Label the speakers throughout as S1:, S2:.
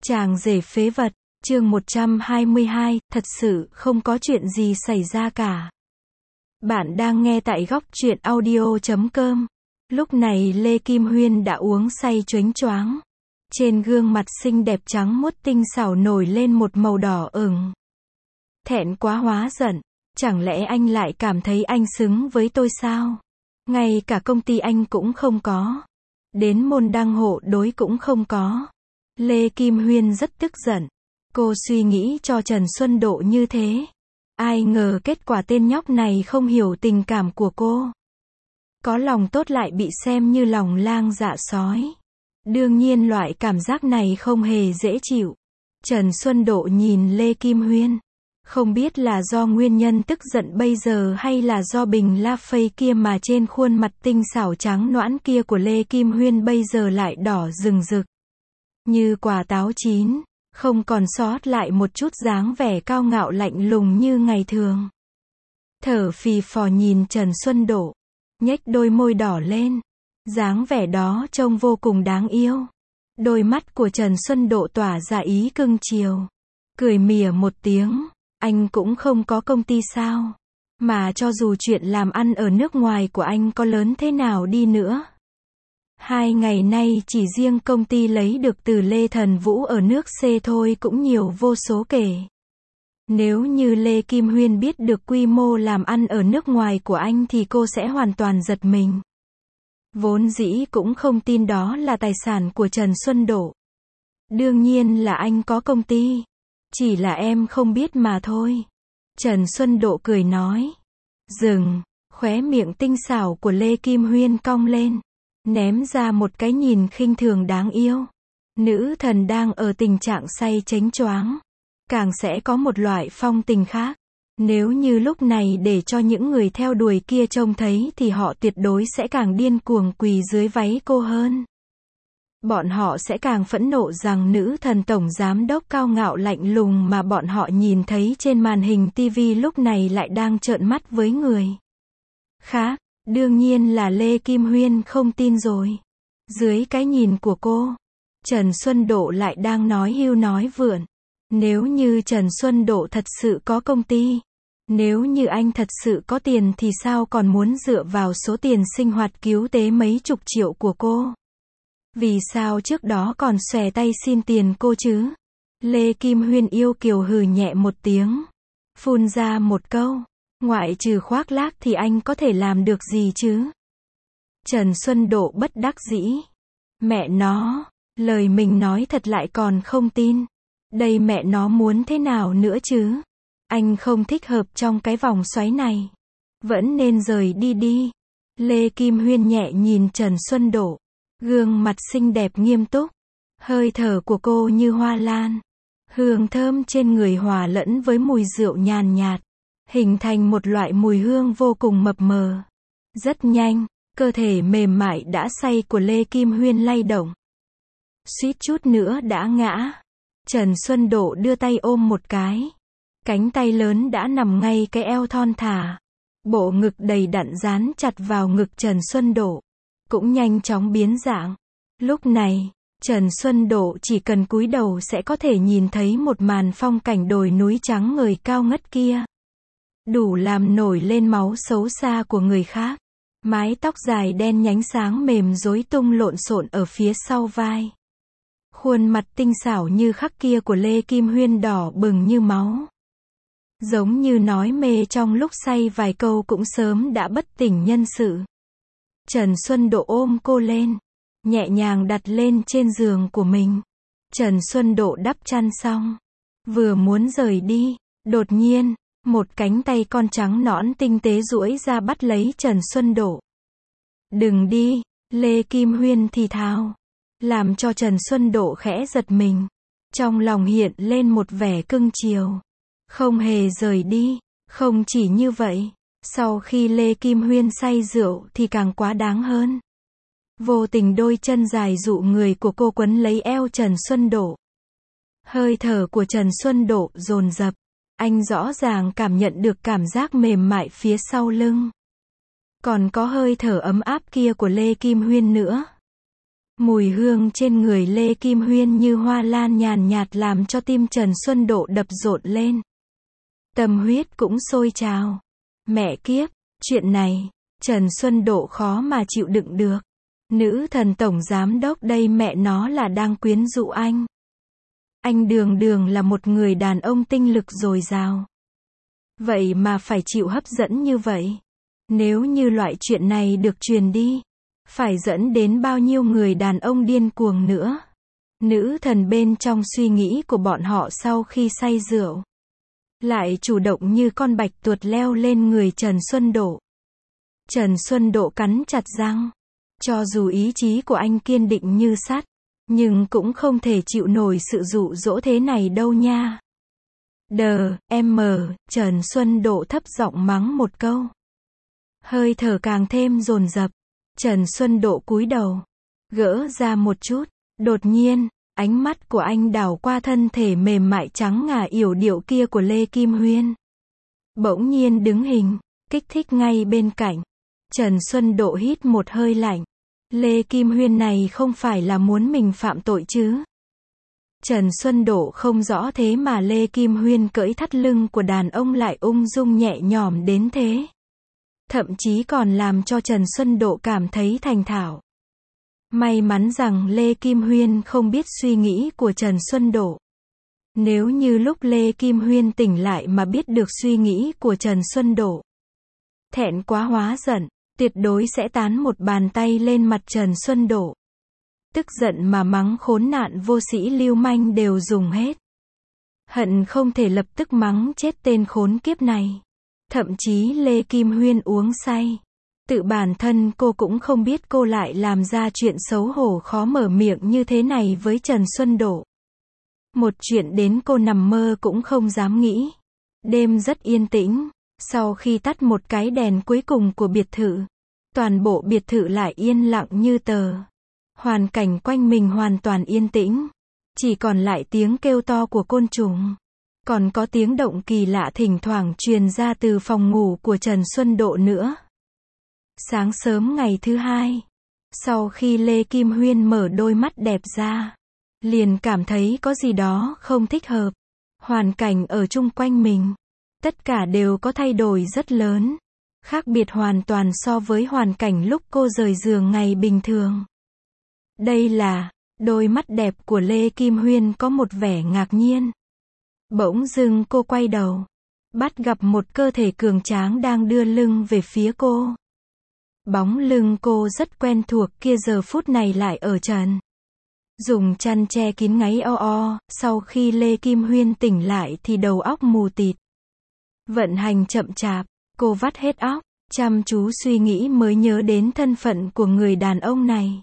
S1: Chàng rể phế vật, chương 122, thật sự không có chuyện gì xảy ra cả. Bạn đang nghe tại góc truyện audio.com. Lúc này Lê Kim Huyên đã uống say choáng choáng. Trên gương mặt xinh đẹp trắng muốt tinh xảo nổi lên một màu đỏ ửng. Thẹn quá hóa giận, chẳng lẽ anh lại cảm thấy anh xứng với tôi sao? Ngay cả công ty anh cũng không có. Đến môn đăng hộ đối cũng không có. Lê Kim Huyên rất tức giận. Cô suy nghĩ cho Trần Xuân Độ như thế. Ai ngờ kết quả tên nhóc này không hiểu tình cảm của cô. Có lòng tốt lại bị xem như lòng lang dạ sói. Đương nhiên loại cảm giác này không hề dễ chịu. Trần Xuân Độ nhìn Lê Kim Huyên. Không biết là do nguyên nhân tức giận bây giờ hay là do bình la phây kia mà trên khuôn mặt tinh xảo trắng nõn kia của Lê Kim Huyên bây giờ lại đỏ rừng rực. Như quả táo chín, không còn sót lại một chút dáng vẻ cao ngạo lạnh lùng như ngày thường. Thở phì phò nhìn Trần Xuân Độ, nhếch đôi môi đỏ lên. Dáng vẻ đó trông vô cùng đáng yêu. Đôi mắt của Trần Xuân Độ tỏa ra ý cưng chiều. Cười mỉa một tiếng, anh cũng không có công ty sao? Mà cho dù chuyện làm ăn ở nước ngoài của anh có lớn thế nào đi nữa. 2 ngày nay chỉ riêng công ty lấy được từ Lê Thần Vũ ở nước C thôi cũng nhiều vô số kể. Nếu như Lê Kim Huyên biết được quy mô làm ăn ở nước ngoài của anh thì cô sẽ hoàn toàn giật mình. Vốn dĩ cũng không tin đó là tài sản của Trần Xuân Độ. Đương nhiên là anh có công ty. Chỉ là em không biết mà thôi. Trần Xuân Độ cười nói. Dừng, khóe miệng tinh xảo của Lê Kim Huyên cong lên. Ném ra một cái nhìn khinh thường đáng yêu. Nữ thần đang ở tình trạng say choáng choáng. Càng sẽ có một loại phong tình khác. Nếu như lúc này để cho những người theo đuổi kia trông thấy thì họ tuyệt đối sẽ càng điên cuồng quỳ dưới váy cô hơn. Bọn họ sẽ càng phẫn nộ rằng nữ thần tổng giám đốc cao ngạo lạnh lùng mà bọn họ nhìn thấy trên màn hình TV lúc này lại đang trợn mắt với người khác. Đương nhiên là Lê Kim Huyên không tin rồi. Dưới cái nhìn của cô, Trần Xuân Độ lại đang nói hưu nói vượn. Nếu như Trần Xuân Độ thật sự có công ty, nếu như anh thật sự có tiền thì sao còn muốn dựa vào số tiền sinh hoạt cứu tế mấy chục triệu của cô? Vì sao trước đó còn xòe tay xin tiền cô chứ? Lê Kim Huyên yêu kiều hừ nhẹ một tiếng. Phun ra một câu. Ngoại trừ khoác lác thì anh có thể làm được gì chứ? Trần Xuân Độ bất đắc dĩ. Mẹ nó, lời mình nói thật lại còn không tin. Đây mẹ nó muốn thế nào nữa chứ? Anh không thích hợp trong cái vòng xoáy này. Vẫn nên rời đi đi. Lê Kim Huyên nhẹ nhìn Trần Xuân Độ. Gương mặt xinh đẹp nghiêm túc. Hơi thở của cô như hoa lan. Hương thơm trên người hòa lẫn với mùi rượu nhàn nhạt. Hình thành một loại mùi hương vô cùng mập mờ. Rất nhanh, cơ thể mềm mại đã say của Lê Kim Huyên lay động. Suýt chút nữa đã ngã. Trần Xuân Độ đưa tay ôm một cái. Cánh tay lớn đã nằm ngay cái eo thon thả. Bộ ngực đầy đặn dán chặt vào ngực Trần Xuân Độ. Cũng nhanh chóng biến dạng. Lúc này, Trần Xuân Độ chỉ cần cúi đầu sẽ có thể nhìn thấy một màn phong cảnh đồi núi trắng ngời cao ngất kia. Đủ làm nổi lên máu xấu xa của người khác. Mái tóc dài đen nhánh sáng mềm rối tung lộn xộn ở phía sau vai. Khuôn mặt tinh xảo như khắc kia của Lê Kim Huyên đỏ bừng như máu. Giống như nói mê trong lúc say vài câu cũng sớm đã bất tỉnh nhân sự. Trần Xuân Độ ôm cô lên. Nhẹ nhàng đặt lên trên giường của mình. Trần Xuân Độ đắp chăn xong. Vừa muốn rời đi. Đột nhiên, một cánh tay con trắng nõn tinh tế duỗi ra bắt lấy Trần Xuân Độ. Đừng đi, Lê Kim Huyên thì thào. Làm cho Trần Xuân Độ khẽ giật mình. Trong lòng hiện lên một vẻ cưng chiều. Không hề rời đi. Không chỉ như vậy, sau khi Lê Kim Huyên say rượu thì càng quá đáng hơn. Vô tình đôi chân dài dụ người của cô quấn lấy eo Trần Xuân Độ. Hơi thở của Trần Xuân Độ dồn dập. Anh rõ ràng cảm nhận được cảm giác mềm mại phía sau lưng. Còn có hơi thở ấm áp kia của Lê Kim Huyên nữa. Mùi hương trên người Lê Kim Huyên như hoa lan nhàn nhạt làm cho tim Trần Xuân Độ đập rộn lên. Tâm huyết cũng sôi trào. Mẹ kiếp, chuyện này, Trần Xuân Độ khó mà chịu đựng được. Nữ thần tổng giám đốc đây mẹ nó là đang quyến rũ anh. Anh đường đường là một người đàn ông tinh lực dồi dào. Vậy mà phải chịu hấp dẫn như vậy. Nếu như loại chuyện này được truyền đi, phải dẫn đến bao nhiêu người đàn ông điên cuồng nữa. Nữ thần bên trong suy nghĩ của bọn họ sau khi say rượu, lại chủ động như con bạch tuột leo lên người Trần Xuân Độ. Trần Xuân Độ cắn chặt răng. Cho dù ý chí của anh kiên định như sắt, nhưng cũng không thể chịu nổi sự dụ dỗ thế này đâu nha. Trần Xuân Độ thấp giọng mắng một câu. Hơi thở càng thêm dồn dập. Trần Xuân Độ cúi đầu, gỡ ra một chút. Đột nhiên, ánh mắt của anh đảo qua thân thể mềm mại trắng ngà yểu điệu kia của Lê Kim Huyên. Bỗng nhiên đứng hình, kích thích ngay bên cạnh. Trần Xuân Độ hít một hơi lạnh. Lê Kim Huyên này không phải là muốn mình phạm tội chứ? Trần Xuân Độ không rõ thế mà Lê Kim Huyên cưỡi thắt lưng của đàn ông lại ung dung nhẹ nhõm đến thế. Thậm chí còn làm cho Trần Xuân Độ cảm thấy thành thạo. May mắn rằng Lê Kim Huyên không biết suy nghĩ của Trần Xuân Độ. Nếu như lúc Lê Kim Huyên tỉnh lại mà biết được suy nghĩ của Trần Xuân Độ, thẹn quá hóa giận, tuyệt đối sẽ tán một bàn tay lên mặt Trần Xuân Độ. Tức giận mà mắng khốn nạn vô sĩ lưu manh đều dùng hết. Hận không thể lập tức mắng chết tên khốn kiếp này. Thậm chí Lê Kim Huyên uống say. Tự bản thân cô cũng không biết cô lại làm ra chuyện xấu hổ khó mở miệng như thế này với Trần Xuân Độ. Một chuyện đến cô nằm mơ cũng không dám nghĩ. Đêm rất yên tĩnh. Sau khi tắt một cái đèn cuối cùng của biệt thự, toàn bộ biệt thự lại yên lặng như tờ. Hoàn cảnh quanh mình hoàn toàn yên tĩnh. Chỉ còn lại tiếng kêu to của côn trùng. Còn có tiếng động kỳ lạ thỉnh thoảng truyền ra từ phòng ngủ của Trần Xuân Độ nữa. Sáng sớm ngày thứ hai, sau khi Lê Kim Huyên mở đôi mắt đẹp ra, liền cảm thấy có gì đó không thích hợp. Hoàn cảnh ở chung quanh mình, tất cả đều có thay đổi rất lớn. Khác biệt hoàn toàn so với hoàn cảnh lúc cô rời giường ngày bình thường. Đây là, đôi mắt đẹp của Lê Kim Huyên có một vẻ ngạc nhiên. Bỗng dưng cô quay đầu, bắt gặp một cơ thể cường tráng đang đưa lưng về phía cô. Bóng lưng cô rất quen thuộc kia giờ phút này lại ở trần. Dùng chăn che kín ngáy o o, sau khi Lê Kim Huyên tỉnh lại thì đầu óc mù tịt. Vận hành chậm chạp, cô vắt hết óc, chăm chú suy nghĩ mới nhớ đến thân phận của người đàn ông này.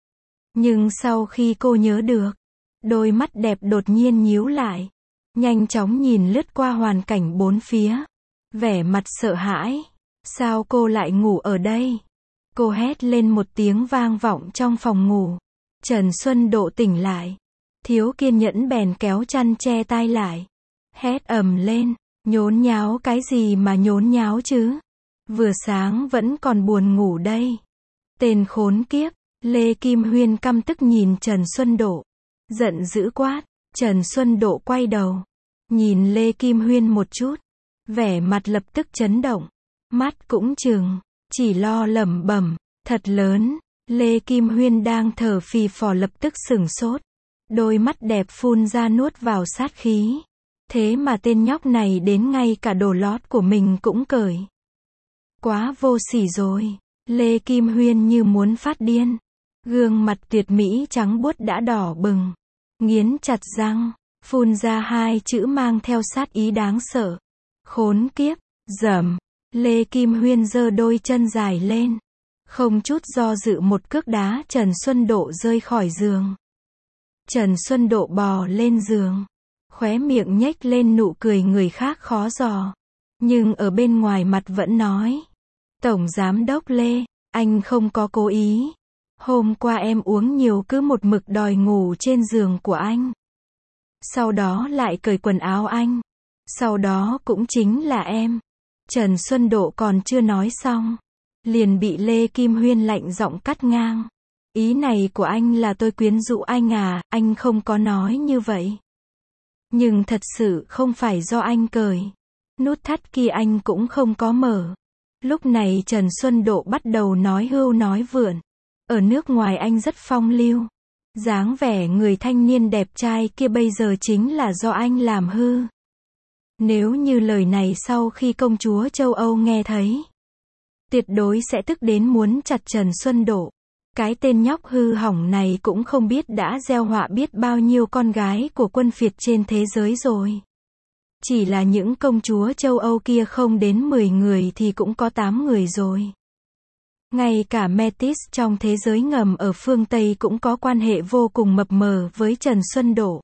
S1: Nhưng sau khi cô nhớ được, đôi mắt đẹp đột nhiên nhíu lại. Nhanh chóng nhìn lướt qua hoàn cảnh bốn phía. Vẻ mặt sợ hãi. Sao cô lại ngủ ở đây? Cô hét lên một tiếng vang vọng trong phòng ngủ. Trần Xuân Độ tỉnh lại. Thiếu kiên nhẫn bèn kéo chăn che tai lại. Hét ầm lên. Nhốn nháo cái gì mà nhốn nháo chứ? Vừa sáng vẫn còn buồn ngủ đây. Tên khốn kiếp. Lê Kim Huyên căm tức nhìn Trần Xuân Độ. Giận dữ quát. Trần Xuân Độ quay đầu. Nhìn Lê Kim Huyên một chút. Vẻ mặt lập tức chấn động. Mắt cũng trừng. Chỉ lo lẩm bẩm. Thật lớn. Lê Kim Huyên đang thở phì phò lập tức sửng sốt. Đôi mắt đẹp phun ra nuốt vào sát khí. Thế mà tên nhóc này đến ngay cả đồ lót của mình cũng cởi. Quá vô sỉ rồi. Lê Kim Huyên như muốn phát điên. Gương mặt tuyệt mỹ trắng buốt đã đỏ bừng. Nghiến chặt răng. Phun ra hai chữ mang theo sát ý đáng sợ. Khốn kiếp. Dầm. Lê Kim Huyên giơ đôi chân dài lên. Không chút do dự một cước đá Trần Xuân Độ rơi khỏi giường. Trần Xuân Độ bò lên giường. Khóe miệng nhếch lên nụ cười người khác khó dò. Nhưng ở bên ngoài mặt vẫn nói. Tổng Giám đốc Lê, anh không có cố ý. Hôm qua em uống nhiều cứ một mực đòi ngủ trên giường của anh. Sau đó lại cởi quần áo anh. Sau đó cũng chính là em. Trần Xuân Độ còn chưa nói xong. Liền bị Lê Kim Huyên lạnh giọng cắt ngang. Ý này của anh là tôi quyến rũ anh à, anh không có nói như vậy. Nhưng thật sự không phải do anh cởi. Nút thắt kia anh cũng không có mở. Lúc này Trần Xuân Độ bắt đầu nói hưu nói vượn. Ở nước ngoài anh rất phong lưu. Dáng vẻ người thanh niên đẹp trai kia bây giờ chính là do anh làm hư. Nếu như lời này sau khi công chúa châu Âu nghe thấy, tuyệt đối sẽ tức đến muốn chặt Trần Xuân Độ. Cái tên nhóc hư hỏng này cũng không biết đã gieo họa biết bao nhiêu con gái của quân phiệt trên thế giới rồi. Chỉ là những công chúa châu Âu kia không đến 10 người thì cũng có 8 người rồi. Ngay cả Metis trong thế giới ngầm ở phương Tây cũng có quan hệ vô cùng mập mờ với Trần Xuân Độ.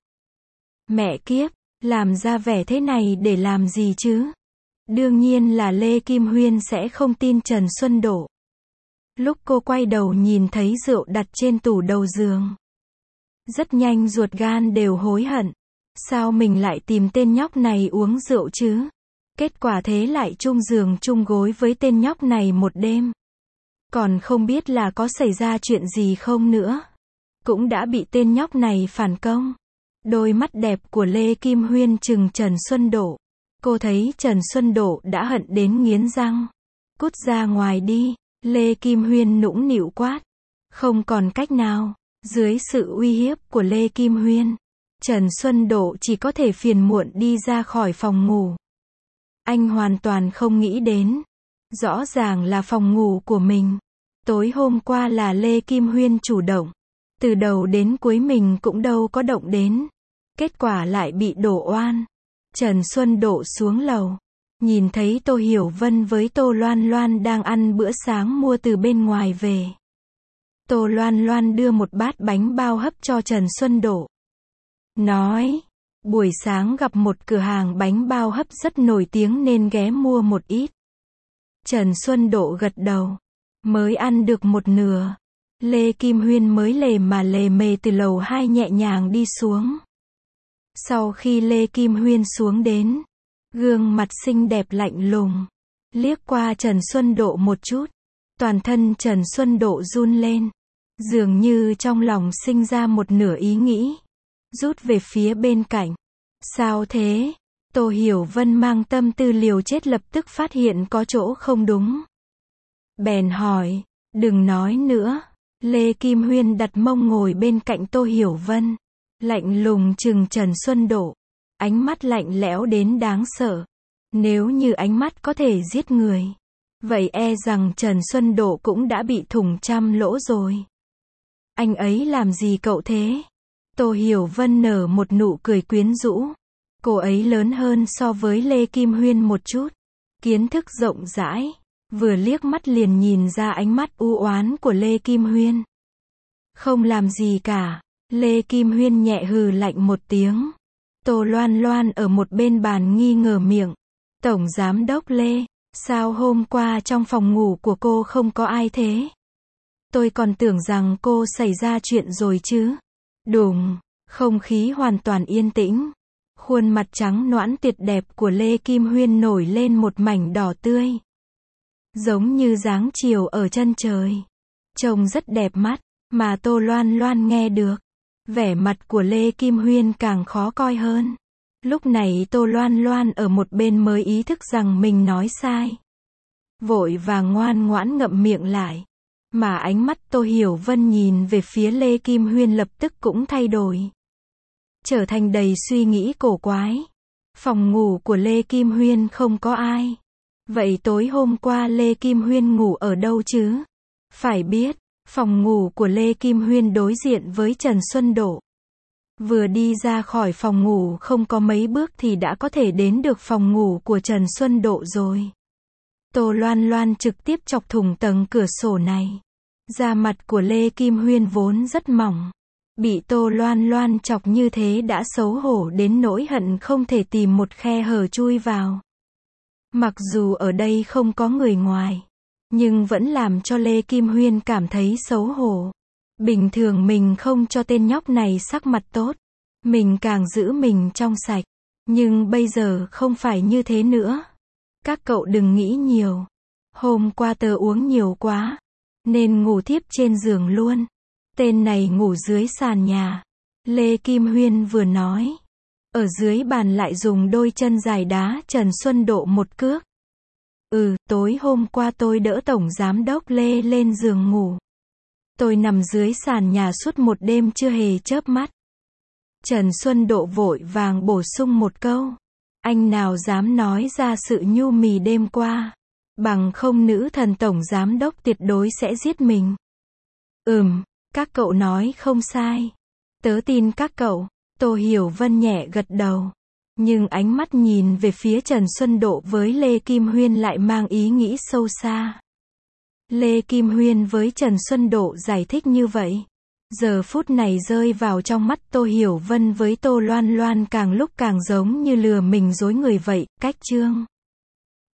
S1: Mẹ kiếp, làm ra vẻ thế này để làm gì chứ? Đương nhiên là Lê Kim Huyên sẽ không tin Trần Xuân Độ. Lúc cô quay đầu nhìn thấy rượu đặt trên tủ đầu giường, rất nhanh ruột gan đều hối hận. Sao mình lại tìm tên nhóc này uống rượu chứ? Kết quả thế lại chung giường chung gối với tên nhóc này một đêm. Còn không biết là có xảy ra chuyện gì không nữa. Cũng đã bị tên nhóc này phản công. Đôi mắt đẹp của Lê Kim Huyên trừng Trần Xuân Độ. Cô thấy Trần Xuân Độ đã hận đến nghiến răng. Cút ra ngoài đi. Lê Kim Huyên nũng nịu quát. Không còn cách nào. Dưới sự uy hiếp của Lê Kim Huyên, Trần Xuân Độ chỉ có thể phiền muộn đi ra khỏi phòng ngủ. Anh hoàn toàn không nghĩ đến. Rõ ràng là phòng ngủ của mình. Tối hôm qua là Lê Kim Huyên chủ động. Từ đầu đến cuối mình cũng đâu có động đến. Kết quả lại bị đổ oan. Trần Xuân Độ xuống lầu. Nhìn thấy Tô Hiểu Vân với Tô Loan Loan đang ăn bữa sáng mua từ bên ngoài về. Tô Loan Loan đưa một bát bánh bao hấp cho Trần Xuân Độ. Nói, buổi sáng gặp một cửa hàng bánh bao hấp rất nổi tiếng nên ghé mua một ít. Trần Xuân Độ gật đầu. Mới ăn được một nửa. Lê Kim Huyên mới lề mà lề mề từ lầu 2 nhẹ nhàng đi xuống. Sau khi Lê Kim Huyên xuống đến, gương mặt xinh đẹp lạnh lùng, liếc qua Trần Xuân Độ một chút. Toàn thân Trần Xuân Độ run lên. Dường như trong lòng sinh ra một nửa ý nghĩ. Rút về phía bên cạnh. Sao thế? Tô Hiểu Vân mang tâm tư liều chết lập tức phát hiện có chỗ không đúng. Bèn hỏi, đừng nói nữa. Lê Kim Huyên đặt mông ngồi bên cạnh Tô Hiểu Vân. Lạnh lùng trừng Trần Xuân Độ. Ánh mắt lạnh lẽo đến đáng sợ. Nếu như ánh mắt có thể giết người, vậy e rằng Trần Xuân Độ cũng đã bị thủng trăm lỗ rồi. Anh ấy làm gì cậu thế? Tô Hiểu Vân nở một nụ cười quyến rũ. Cô ấy lớn hơn so với Lê Kim Huyên một chút. Kiến thức rộng rãi. Vừa liếc mắt liền nhìn ra ánh mắt u oán của Lê Kim Huyên. Không làm gì cả. Lê Kim Huyên nhẹ hừ lạnh một tiếng. Tô Loan Loan ở một bên bàn nghi ngờ miệng. Tổng giám đốc Lê, sao hôm qua trong phòng ngủ của cô không có ai thế? Tôi còn tưởng rằng cô xảy ra chuyện rồi chứ. Đùng, không khí hoàn toàn yên tĩnh. Khuôn mặt trắng nõn tuyệt đẹp của Lê Kim Huyên nổi lên một mảnh đỏ tươi. Giống như dáng chiều ở chân trời. Trông rất đẹp mắt, mà Tô Loan Loan nghe được. Vẻ mặt của Lê Kim Huyên càng khó coi hơn. Lúc này Tô Loan Loan ở một bên mới ý thức rằng mình nói sai. Vội vàng ngoan ngoãn ngậm miệng lại. Mà ánh mắt Tô Hiểu Vân nhìn về phía Lê Kim Huyên lập tức cũng thay đổi. Trở thành đầy suy nghĩ cổ quái. Phòng ngủ của Lê Kim Huyên không có ai. Vậy tối hôm qua Lê Kim Huyên ngủ ở đâu chứ? Phải biết, phòng ngủ của Lê Kim Huyên đối diện với Trần Xuân Độ. Vừa đi ra khỏi phòng ngủ không có mấy bước thì đã có thể đến được phòng ngủ của Trần Xuân Độ rồi. Tô Loan Loan trực tiếp chọc thủng tầng cửa sổ này. Da mặt của Lê Kim Huyên vốn rất mỏng. Bị Tô Loan Loan chọc như thế đã xấu hổ đến nỗi hận không thể tìm một khe hở chui vào. Mặc dù ở đây không có người ngoài, nhưng vẫn làm cho Lê Kim Huyên cảm thấy xấu hổ. Bình thường mình không cho tên nhóc này sắc mặt tốt. Mình càng giữ mình trong sạch. Nhưng bây giờ không phải như thế nữa. Các cậu đừng nghĩ nhiều. Hôm qua tớ uống nhiều quá, nên ngủ thiếp trên giường luôn. Tên này ngủ dưới sàn nhà. Lê Kim Huyên vừa nói. Ở dưới bàn lại dùng đôi chân dài đá Trần Xuân Độ một cước. Tối hôm qua tôi đỡ Tổng Giám đốc Lê lên giường ngủ. Tôi nằm dưới sàn nhà suốt một đêm chưa hề chớp mắt. Trần Xuân Độ vội vàng bổ sung một câu. Anh nào dám nói ra sự nhu mì đêm qua. Bằng không nữ thần Tổng Giám đốc tuyệt đối sẽ giết mình. Các cậu nói không sai. Tớ tin các cậu. Tô Hiểu Vân nhẹ gật đầu. Nhưng ánh mắt nhìn về phía Trần Xuân Độ với Lê Kim Huyên lại mang ý nghĩ sâu xa. Lê Kim Huyên với Trần Xuân Độ giải thích như vậy. Giờ phút này rơi vào trong mắt Tô Hiểu Vân với Tô Loan Loan càng lúc càng giống như lừa mình dối người vậy. Cách chương